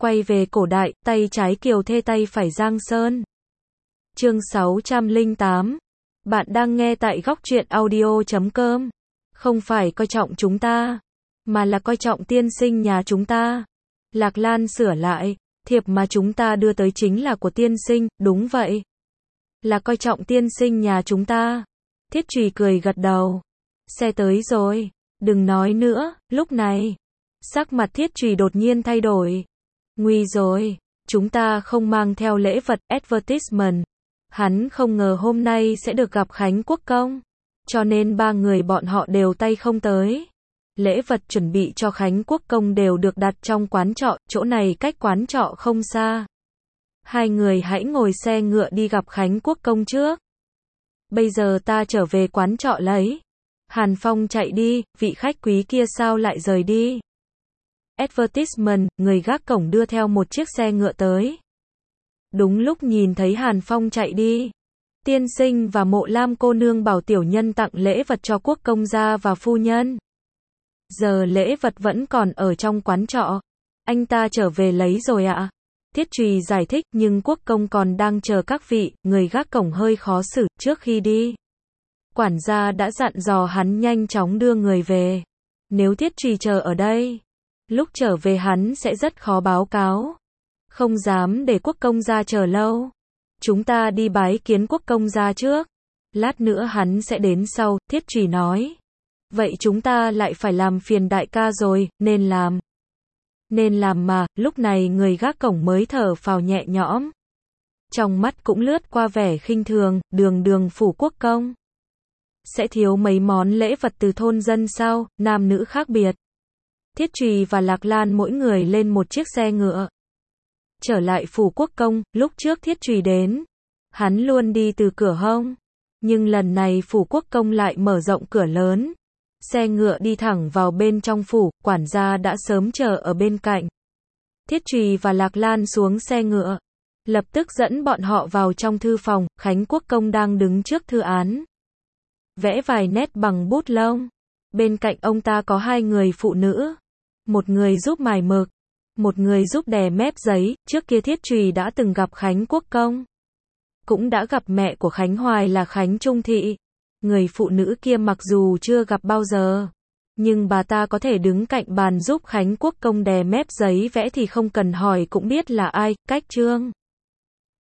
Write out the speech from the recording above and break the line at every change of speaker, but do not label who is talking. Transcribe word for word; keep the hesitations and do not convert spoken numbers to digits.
Quay về cổ đại, tay trái Kiều Thê tay phải Giang Sơn. Chương sáu trăm lẻ tám. Bạn đang nghe tại góc truyện audio chấm com. Không phải coi trọng chúng ta, mà là coi trọng tiên sinh nhà chúng ta. Lạc Lan sửa lại, thiệp mà chúng ta đưa tới chính là của tiên sinh, đúng vậy. Là coi trọng tiên sinh nhà chúng ta. Thiết Trùy cười gật đầu. Xe tới rồi, đừng nói nữa, lúc này. Sắc mặt Thiết Trùy đột nhiên thay đổi. Nguy rồi, chúng ta không mang theo lễ vật, advertisement. Hắn không ngờ hôm nay sẽ được gặp Khánh Quốc Công. Cho nên ba người bọn họ đều tay không tới. Lễ vật chuẩn bị cho Khánh Quốc Công đều được đặt trong quán trọ, chỗ này cách quán trọ không xa. Hai người hãy ngồi xe ngựa đi gặp Khánh Quốc Công trước. Bây giờ ta trở về quán trọ lấy. Hàn Phong chạy đi, vị khách quý kia sao lại rời đi. Advertisement, người gác cổng đưa theo một chiếc xe ngựa tới. Đúng lúc nhìn thấy Hàn Phong chạy đi. Tiên sinh và Mộ Lam cô nương bảo tiểu nhân tặng lễ vật cho Quốc công gia và phu nhân. Giờ lễ vật vẫn còn ở trong quán trọ. Anh ta trở về lấy rồi ạ. Thiết Trùy giải thích, nhưng Quốc công còn đang chờ các vị. Người gác cổng hơi khó xử. Trước khi đi, quản gia đã dặn dò hắn nhanh chóng đưa người về. Nếu Thiết Trùy chờ ở đây, lúc trở về hắn sẽ rất khó báo cáo. Không dám để Quốc công gia chờ lâu. Chúng ta đi bái kiến Quốc công gia trước. Lát nữa hắn sẽ đến sau, Thiết Trùy nói. Vậy chúng ta lại phải làm phiền đại ca rồi, nên làm. Nên làm mà, lúc này người gác cổng mới thở phào nhẹ nhõm. Trong mắt cũng lướt qua vẻ khinh thường, đường đường phủ quốc công. Sẽ thiếu mấy món lễ vật từ thôn dân sao, nam nữ khác biệt. Thiết Trùy và Lạc Lan mỗi người lên một chiếc xe ngựa. Trở lại phủ quốc công, lúc trước Thiết Trùy đến. Hắn luôn đi từ cửa hông. Nhưng lần này phủ quốc công lại mở rộng cửa lớn. Xe ngựa đi thẳng vào bên trong phủ, quản gia đã sớm chờ ở bên cạnh. Thiết Trùy và Lạc Lan xuống xe ngựa. Lập tức dẫn bọn họ vào trong thư phòng, Khánh Quốc Công đang đứng trước thư án. Vẽ vài nét bằng bút lông. Bên cạnh ông ta có hai người phụ nữ. Một người giúp mài mực. Một người giúp đè mép giấy. Trước kia Thiết Trùy đã từng gặp Khánh Quốc Công. Cũng đã gặp mẹ của Khánh Hoài là Khánh Trung Thị. Người phụ nữ kia mặc dù chưa gặp bao giờ, nhưng bà ta có thể đứng cạnh bàn giúp Khánh Quốc Công đè mép giấy vẽ thì không cần hỏi cũng biết là ai. Cách Trương